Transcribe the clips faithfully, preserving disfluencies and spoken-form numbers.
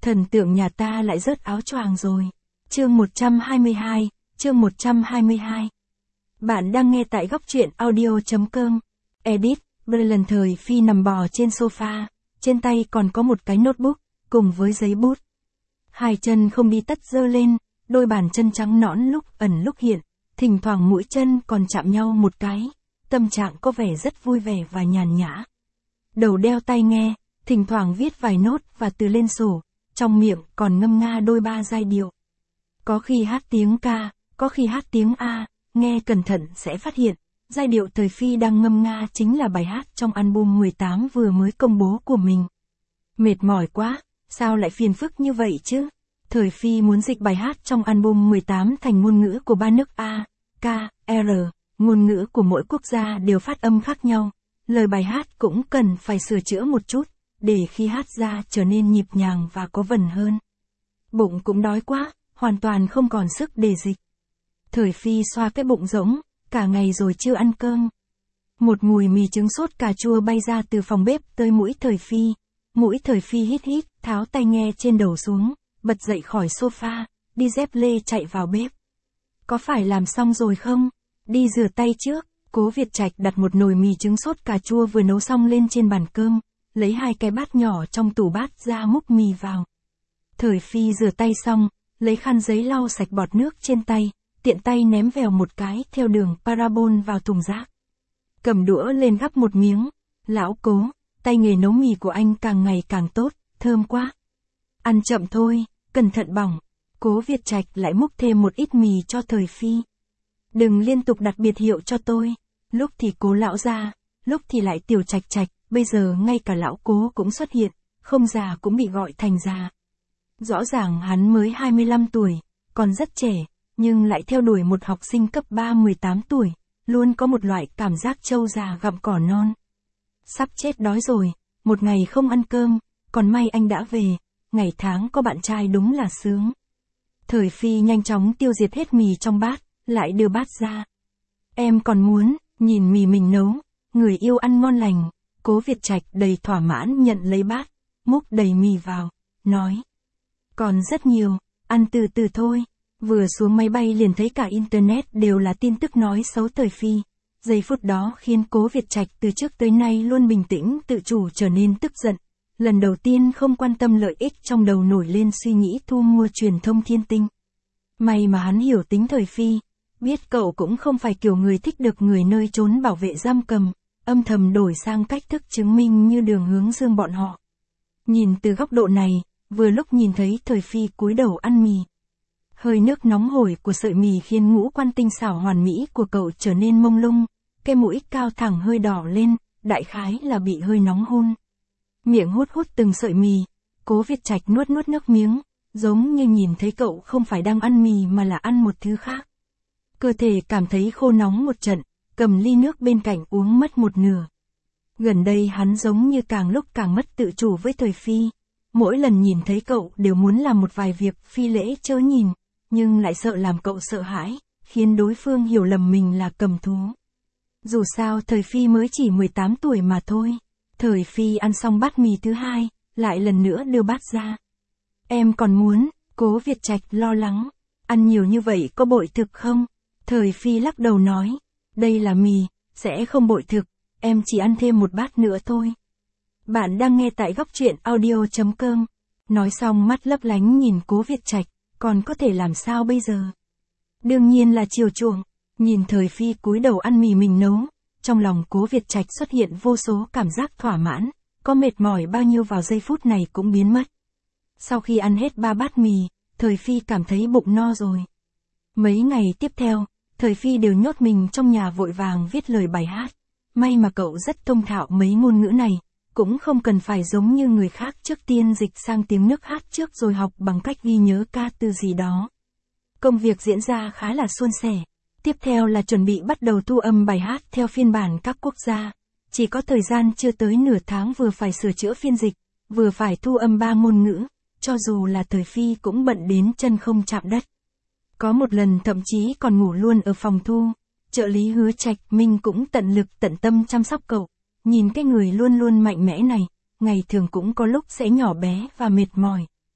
Thần tượng nhà ta lại rớt áo choàng rồi. Chương một trăm hai mươi hai, chương một trăm hai mươi hai. Bạn đang nghe tại góc truyện audio chấm com. Edit, Brilliant thời Phi nằm bò trên sofa, trên tay còn có một cái notebook, cùng với giấy bút. Hai chân không đi tất giơ lên, đôi bàn chân trắng nõn lúc ẩn lúc hiện, thỉnh thoảng mũi chân còn chạm nhau một cái, tâm trạng có vẻ rất vui vẻ và nhàn nhã. Đầu đeo tai nghe, thỉnh thoảng viết vài nốt và từ lên sổ, trong miệng còn ngâm nga đôi ba giai điệu. Có khi hát tiếng ca, có khi hát tiếng A, nghe cẩn thận sẽ phát hiện, giai điệu thời Phi đang ngâm nga chính là bài hát trong album mười tám vừa mới công bố của mình. Mệt mỏi quá, sao lại phiền phức như vậy chứ? Thời Phi muốn dịch bài hát trong album mười tám thành ngôn ngữ của ba nước A, K, R, ngôn ngữ của mỗi quốc gia đều phát âm khác nhau. Lời bài hát cũng cần phải sửa chữa một chút, để khi hát ra trở nên nhịp nhàng và có vần hơn. Bụng cũng đói quá, hoàn toàn không còn sức để dịch. Thời Phi xoa cái bụng rỗng, cả ngày rồi chưa ăn cơm. Một mùi mì trứng sốt cà chua bay ra từ phòng bếp tới mũi Thời Phi. Mũi Thời Phi hít hít, tháo tai nghe trên đầu xuống, bật dậy khỏi sofa, đi dép lê chạy vào bếp. Có phải làm xong rồi không? Đi rửa tay trước. Cố Việt Trạch đặt một nồi mì trứng sốt cà chua vừa nấu xong lên trên bàn cơm, lấy hai cái bát nhỏ trong tủ bát ra múc mì vào. Thời Phi rửa tay xong, lấy khăn giấy lau sạch bọt nước trên tay, tiện tay ném vèo một cái theo đường parabol vào thùng rác. Cầm đũa lên gắp một miếng. Lão Cố, tay nghề nấu mì của anh càng ngày càng tốt, thơm quá. Ăn chậm thôi, cẩn thận bỏng. Cố Việt Trạch lại múc thêm một ít mì cho Thời Phi. Đừng liên tục đặt biệt hiệu cho tôi. Lúc thì Cố lão gia, lúc thì lại Tiểu Trạch Trạch, bây giờ ngay cả lão Cố cũng xuất hiện, không già cũng bị gọi thành già. Rõ ràng hắn mới hai mươi lăm tuổi, còn rất trẻ, nhưng lại theo đuổi một học sinh cấp ba mười tám tuổi, luôn có một loại cảm giác trâu già gặm cỏ non. Sắp chết đói rồi, một ngày không ăn cơm, còn may anh đã về, ngày tháng có bạn trai đúng là sướng. Thời Phi nhanh chóng tiêu diệt hết mì trong bát, lại đưa bát ra. Em còn muốn, nhìn mì mình nấu, người yêu ăn ngon lành. Cố Việt Trạch đầy thỏa mãn nhận lấy bát, múc đầy mì vào, nói. Còn rất nhiều, ăn từ từ thôi. Vừa xuống máy bay liền thấy cả internet đều là tin tức nói xấu Thời Phi. Giây phút đó khiến Cố Việt Trạch từ trước tới nay luôn bình tĩnh tự chủ trở nên tức giận. Lần đầu tiên không quan tâm lợi ích trong đầu nổi lên suy nghĩ thu mua truyền thông thiên tinh. May mà hắn hiểu tính Thời Phi, biết cậu cũng không phải kiểu người thích được người nơi trốn bảo vệ giam cầm, âm thầm đổi sang cách thức chứng minh như Đường Hướng Dương bọn họ. Nhìn từ góc độ này, vừa lúc nhìn thấy Thời Phi cúi đầu ăn mì. Hơi nước nóng hổi của sợi mì khiến ngũ quan tinh xảo hoàn mỹ của cậu trở nên mông lung, cái mũi cao thẳng hơi đỏ lên, đại khái là bị hơi nóng hôn. Miệng hút hút từng sợi mì, Cố Việt Trạch nuốt nuốt nước miếng, giống như nhìn thấy cậu không phải đang ăn mì mà là ăn một thứ khác. Cơ thể cảm thấy khô nóng một trận, cầm ly nước bên cạnh uống mất một nửa. Gần đây hắn giống như càng lúc càng mất tự chủ với Thời Phi. Mỗi lần nhìn thấy cậu đều muốn làm một vài việc phi lễ chớ nhìn, nhưng lại sợ làm cậu sợ hãi, khiến đối phương hiểu lầm mình là cầm thú. Dù sao Thời Phi mới chỉ mười tám tuổi mà thôi. Thời Phi ăn xong bát mì thứ hai, lại lần nữa đưa bát ra. Em còn muốn, Cố Việt Trạch lo lắng. Ăn nhiều như vậy có bội thực không? Thời Phi lắc đầu nói. Đây là mì, sẽ không bội thực, em chỉ ăn thêm một bát nữa thôi. Bạn đang nghe tại góc truyện audio chấm com. Nói xong mắt lấp lánh nhìn Cố Việt Trạch, còn có thể làm sao bây giờ? Đương nhiên là chiều chuộng. Nhìn Thời Phi cúi đầu ăn mì mình nấu, trong lòng Cố Việt Trạch xuất hiện vô số cảm giác thỏa mãn, có mệt mỏi bao nhiêu vào giây phút này cũng biến mất. Sau khi ăn hết ba bát mì, Thời Phi cảm thấy bụng no rồi. Mấy ngày tiếp theo, Thời Phi đều nhốt mình trong nhà vội vàng viết lời bài hát. May mà cậu rất thông thạo mấy ngôn ngữ này, cũng không cần phải giống như người khác trước tiên dịch sang tiếng nước hát trước rồi học bằng cách ghi nhớ ca từ gì đó. Công việc diễn ra khá là suôn sẻ. Tiếp theo là chuẩn bị bắt đầu thu âm bài hát theo phiên bản các quốc gia. Chỉ có thời gian chưa tới nửa tháng vừa phải sửa chữa phiên dịch, vừa phải thu âm ba ngôn ngữ, cho dù là Thời Phi cũng bận đến chân không chạm đất. Có một lần thậm chí còn ngủ luôn ở phòng thu. Trợ lý Hứa Trạch Minh cũng tận lực tận tâm chăm sóc cậu. Nhìn cái người luôn luôn mạnh mẽ này, ngày thường cũng có lúc sẽ nhỏ bé và mệt mỏi.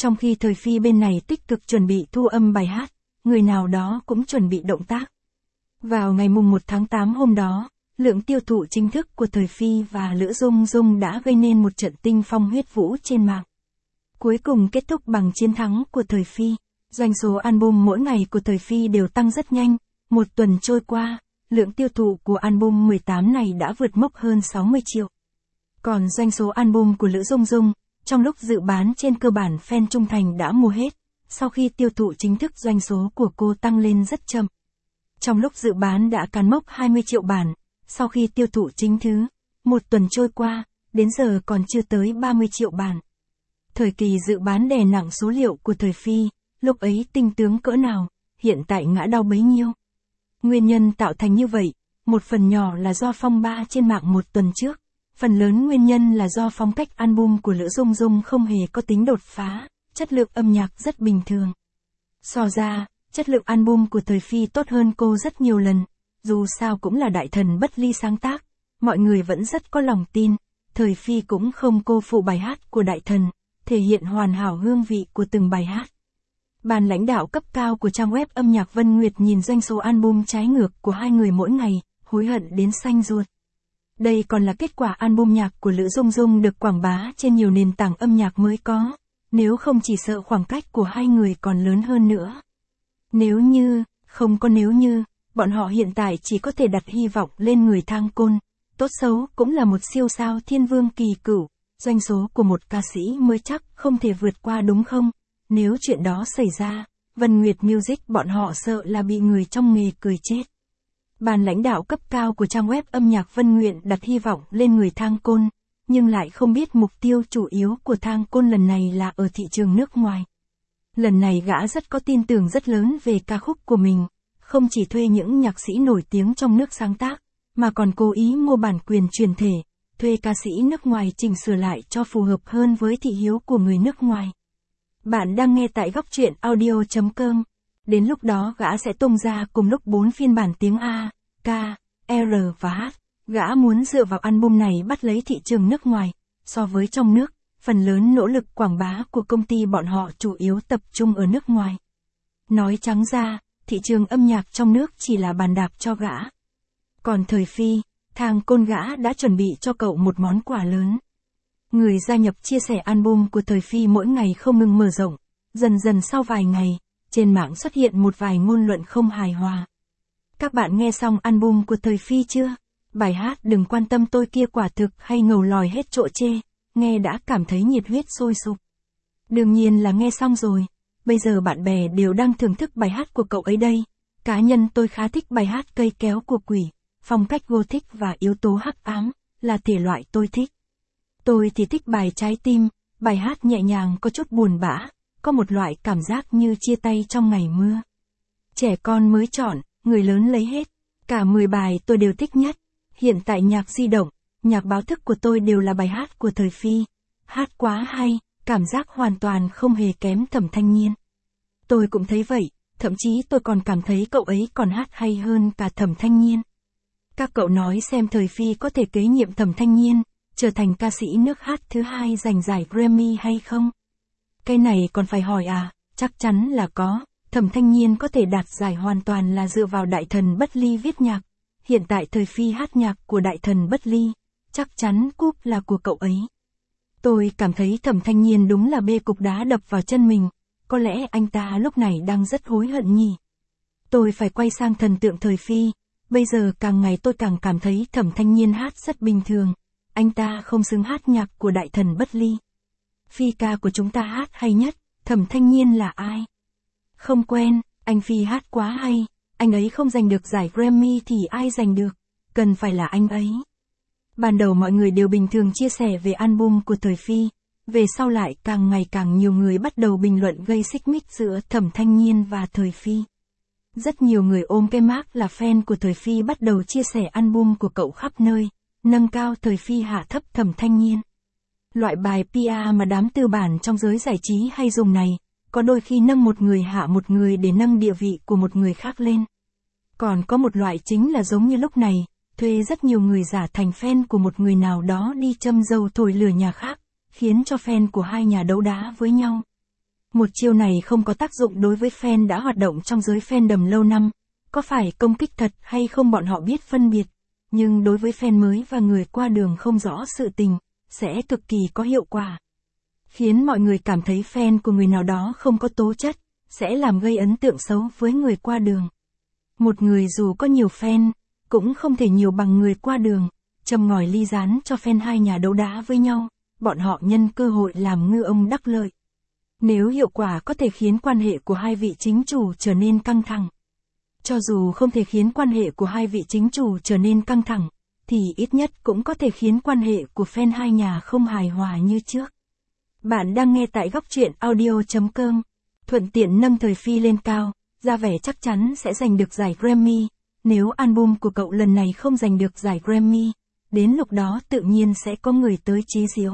Trong khi thời Phi bên này tích cực chuẩn bị thu âm bài hát, người nào đó cũng chuẩn bị động tác. Vào ngày mùng một tháng tám hôm đó, lượng tiêu thụ chính thức của thời Phi và Lữ Dung Dung đã gây nên một trận tinh phong huyết vũ trên mạng. Cuối cùng kết thúc bằng chiến thắng của thời Phi. Doanh số album mỗi ngày của thời Phi đều tăng rất nhanh, một tuần trôi qua, lượng tiêu thụ của album mười tám này đã vượt mốc hơn sáu mươi triệu. Còn doanh số album của Lữ Dung Dung, trong lúc dự bán trên cơ bản fan trung thành đã mua hết, sau khi tiêu thụ chính thức doanh số của cô tăng lên rất chậm. Trong lúc dự bán đã cán mốc hai mươi triệu bản, sau khi tiêu thụ chính thứ, một tuần trôi qua, đến giờ còn chưa tới ba mươi triệu bản. Thời kỳ dự bán đè nặng số liệu của thời Phi, lúc ấy tinh tướng cỡ nào, hiện tại ngã đau bấy nhiêu. Nguyên nhân tạo thành như vậy, một phần nhỏ là do phong ba trên mạng một tuần trước, phần lớn nguyên nhân là do phong cách album của Lữ Dung Dung không hề có tính đột phá, chất lượng âm nhạc rất bình thường. So ra, chất lượng album của thời Phi tốt hơn cô rất nhiều lần, dù sao cũng là đại thần bất ly sáng tác, mọi người vẫn rất có lòng tin, thời Phi cũng không cô phụ bài hát của đại thần, thể hiện hoàn hảo hương vị của từng bài hát. Ban lãnh đạo cấp cao của trang web âm nhạc Vân Nguyệt nhìn doanh số album trái ngược của hai người mỗi ngày, hối hận đến xanh ruột. Đây còn là kết quả album nhạc của Lữ Dung Dung được quảng bá trên nhiều nền tảng âm nhạc mới có, nếu không chỉ sợ khoảng cách của hai người còn lớn hơn nữa. Nếu như, không có nếu như, bọn họ hiện tại chỉ có thể đặt hy vọng lên người Thang Côn, tốt xấu cũng là một siêu sao thiên vương kỳ cửu, doanh số của một ca sĩ mới chắc không thể vượt qua đúng không? Nếu chuyện đó xảy ra, Vân Nguyệt Music bọn họ sợ là bị người trong nghề cười chết. Ban lãnh đạo cấp cao của trang web âm nhạc Vân Nguyệt đặt hy vọng lên người Thang Côn, nhưng lại không biết mục tiêu chủ yếu của Thang Côn lần này là ở thị trường nước ngoài. Lần này gã rất có tin tưởng rất lớn về ca khúc của mình, không chỉ thuê những nhạc sĩ nổi tiếng trong nước sáng tác, mà còn cố ý mua bản quyền truyền thể, thuê ca sĩ nước ngoài chỉnh sửa lại cho phù hợp hơn với thị hiếu của người nước ngoài. Bạn đang nghe tại góc truyện audio chấm com. Đến lúc đó gã sẽ tung ra cùng lúc bốn phiên bản tiếng A, K, R và H. Gã muốn dựa vào album này bắt lấy thị trường nước ngoài. So với trong nước, phần lớn nỗ lực quảng bá của công ty bọn họ chủ yếu tập trung ở nước ngoài. Nói trắng ra, thị trường âm nhạc trong nước chỉ là bàn đạp cho gã. Còn thời Phi, Thang Côn gã đã chuẩn bị cho cậu một món quà lớn. Người gia nhập chia sẻ album của thời Phi mỗi ngày không ngừng mở rộng. Dần dần sau vài ngày, trên mạng xuất hiện một vài ngôn luận không hài hòa. Các bạn nghe xong album của thời Phi chưa? Bài hát Đừng Quan Tâm Tôi kia quả thực hay ngầu lòi hết chỗ chê, nghe đã cảm thấy nhiệt huyết sôi sục. Đương nhiên là nghe xong rồi, bây giờ bạn bè đều đang thưởng thức bài hát của cậu ấy đây. Cá nhân tôi khá thích bài hát Cây Kéo của Quỷ, phong cách gothic và yếu tố hắc ám, là thể loại tôi thích. Tôi thì thích bài Trái Tim, bài hát nhẹ nhàng có chút buồn bã, có một loại cảm giác như chia tay trong ngày mưa. Trẻ con mới chọn, người lớn lấy hết. Cả mười bài tôi đều thích nhất. Hiện tại nhạc di động, nhạc báo thức của tôi đều là bài hát của thời Phi. Hát quá hay, cảm giác hoàn toàn không hề kém Thẩm Thanh Nhiên. Tôi cũng thấy vậy, thậm chí tôi còn cảm thấy cậu ấy còn hát hay hơn cả Thẩm Thanh Nhiên. Các cậu nói xem thời Phi có thể kế nhiệm Thẩm Thanh Nhiên, trở thành ca sĩ nước hát thứ hai giành giải Grammy hay không? Cái này còn phải hỏi à? Chắc chắn là có. Thẩm Thanh Nhiên có thể đạt giải hoàn toàn là dựa vào đại thần Bất Ly viết nhạc. Hiện tại thời Phi hát nhạc của đại thần Bất Ly, chắc chắn cúp là của cậu ấy. Tôi cảm thấy Thẩm Thanh Nhiên đúng là bê cục đá đập vào chân mình, có lẽ anh ta lúc này đang rất hối hận nhỉ. Tôi phải quay sang thần tượng thời Phi, bây giờ càng ngày tôi càng cảm thấy Thẩm Thanh Nhiên hát rất bình thường, anh ta không xứng hát nhạc của đại thần Bất Ly. Phi ca của chúng ta hát hay nhất, Thẩm Thanh Nhiên là ai? Không quen, anh Phi hát quá hay, anh ấy không giành được giải Grammy thì ai giành được, cần phải là anh ấy. Ban đầu mọi người đều bình thường chia sẻ về album của thời Phi, về sau lại càng ngày càng nhiều người bắt đầu bình luận gây xích mích giữa Thẩm Thanh Nhiên và thời Phi. Rất nhiều người ôm cái mác là fan của thời Phi bắt đầu chia sẻ album của cậu khắp nơi, nâng cao thời Phi hạ thấp Thẩm Thanh Nhiên. Loại bài pê e mà đám tư bản trong giới giải trí hay dùng này, có đôi khi nâng một người hạ một người để nâng địa vị của một người khác lên. Còn có một loại chính là giống như lúc này, thuê rất nhiều người giả thành fan của một người nào đó đi châm dầu thổi lửa nhà khác, khiến cho fan của hai nhà đấu đá với nhau. Một chiêu này không có tác dụng đối với fan đã hoạt động trong giới fandom lâu năm, có phải công kích thật hay không bọn họ biết phân biệt, nhưng đối với fan mới và người qua đường không rõ sự tình, sẽ cực kỳ có hiệu quả. Khiến mọi người cảm thấy fan của người nào đó không có tố chất, sẽ làm gây ấn tượng xấu với người qua đường. Một người dù có nhiều fan, cũng không thể nhiều bằng người qua đường, châm ngòi ly gián cho fan hai nhà đấu đá với nhau, bọn họ nhân cơ hội làm ngư ông đắc lợi. Nếu hiệu quả có thể khiến quan hệ của hai vị chính chủ trở nên căng thẳng. Cho dù không thể khiến quan hệ của hai vị chính chủ trở nên căng thẳng, thì ít nhất cũng có thể khiến quan hệ của fan hai nhà không hài hòa như trước. Bạn đang nghe tại góc truyện audio chấm com. Thuận tiện nâng thời Phi lên cao, ra vẻ chắc chắn sẽ giành được giải Grammy. Nếu album của cậu lần này không giành được giải Grammy, đến lúc đó tự nhiên sẽ có người tới chế giễu.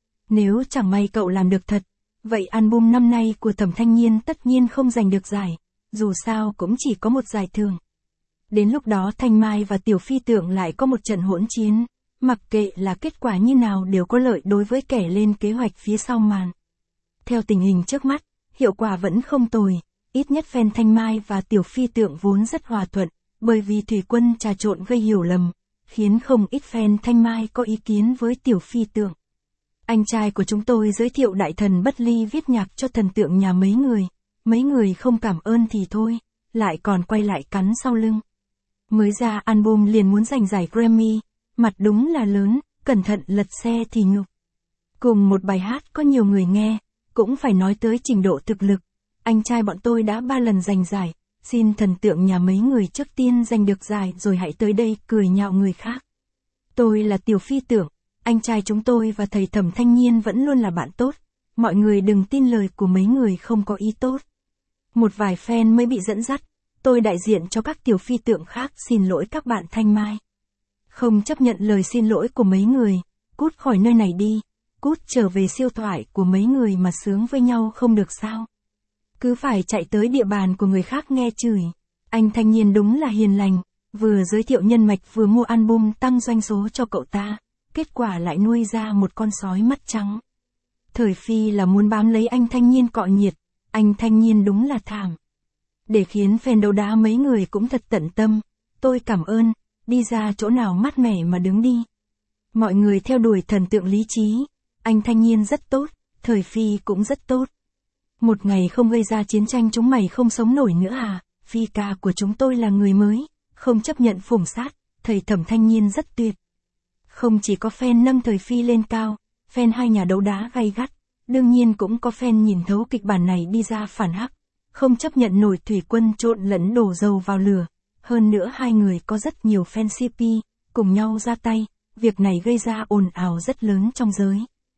Nếu chẳng may cậu làm được thật, vậy album năm nay của Thẩm Thanh Nhiên tất nhiên không giành được giải, dù sao cũng chỉ có một giải thưởng. Đến lúc đó Thanh Mai và Tiểu Phi Tượng lại có một trận hỗn chiến, mặc kệ là kết quả như nào đều có lợi đối với kẻ lên kế hoạch phía sau màn. Theo tình hình trước mắt, hiệu quả vẫn không tồi, ít nhất fan Thanh Mai và Tiểu Phi Tượng vốn rất hòa thuận, bởi vì Thủy Quân trà trộn gây hiểu lầm, khiến không ít fan Thanh Mai có ý kiến với Tiểu Phi Tượng. Anh trai của chúng tôi giới thiệu đại thần Bất Ly viết nhạc cho thần tượng nhà mấy người, mấy người không cảm ơn thì thôi, lại còn quay lại cắn sau lưng. Mới ra album liền muốn giành giải Grammy, mặt đúng là lớn, cẩn thận lật xe thì nhục. Cùng một bài hát có nhiều người nghe, cũng phải nói tới trình độ thực lực. Anh trai bọn tôi đã ba lần giành giải, xin thần tượng nhà mấy người trước tiên giành được giải rồi hãy tới đây cười nhạo người khác. Tôi là Tiểu Phi Tượng, anh trai chúng tôi và thầy Thẩm Thanh Nhiên vẫn luôn là bạn tốt, mọi người đừng tin lời của mấy người không có ý tốt. Một vài fan mới bị dẫn dắt, tôi đại diện cho các Tiểu Phi Tượng khác xin lỗi các bạn Thanh Mai. Không chấp nhận lời xin lỗi của mấy người, cút khỏi nơi này đi, cút trở về siêu thoại của mấy người mà sướng với nhau không được sao. Cứ phải chạy tới địa bàn của người khác nghe chửi. Anh Thanh Nhiên đúng là hiền lành, vừa giới thiệu nhân mạch vừa mua album tăng doanh số cho cậu ta, kết quả lại nuôi ra một con sói mắt trắng. Thời Phi là muốn bám lấy anh Thanh Nhiên cọ nhiệt, anh Thanh Nhiên đúng là thảm. Để khiến fan đấu đá mấy người cũng thật tận tâm, tôi cảm ơn, đi ra chỗ nào mát mẻ mà đứng đi. Mọi người theo đuổi thần tượng lý trí, anh Thanh Nhiên rất tốt, Thời Phi cũng rất tốt. Một ngày không gây ra chiến tranh chúng mày không sống nổi nữa à, Phi ca của chúng tôi là người mới, không chấp nhận phủng sát, thầy Thẩm Thanh Nhiên rất tuyệt. Không chỉ có fan nâng Thời Phi lên cao, fan hai nhà đấu đá gay gắt, đương nhiên cũng có fan nhìn thấu kịch bản này đi ra phản hắc, không chấp nhận nổi Thủy Quân trộn lẫn đổ dầu vào lửa. Hơn nữa hai người có rất nhiều fan xê pê, cùng nhau ra tay, việc này gây ra ồn ào rất lớn trong giới.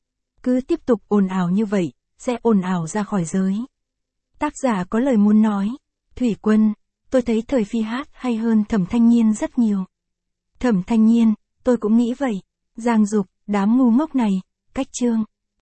Cứ tiếp tục ồn ào như vậy, sẽ ồn ào ra khỏi giới. Tác giả có lời muốn nói, Thủy Quân, tôi thấy Thời Phi hát hay hơn Thẩm Thanh Nhiên rất nhiều. Thẩm Thanh Nhiên, tôi cũng nghĩ vậy, Giang Dục, đám ngu ngốc này, cách chương.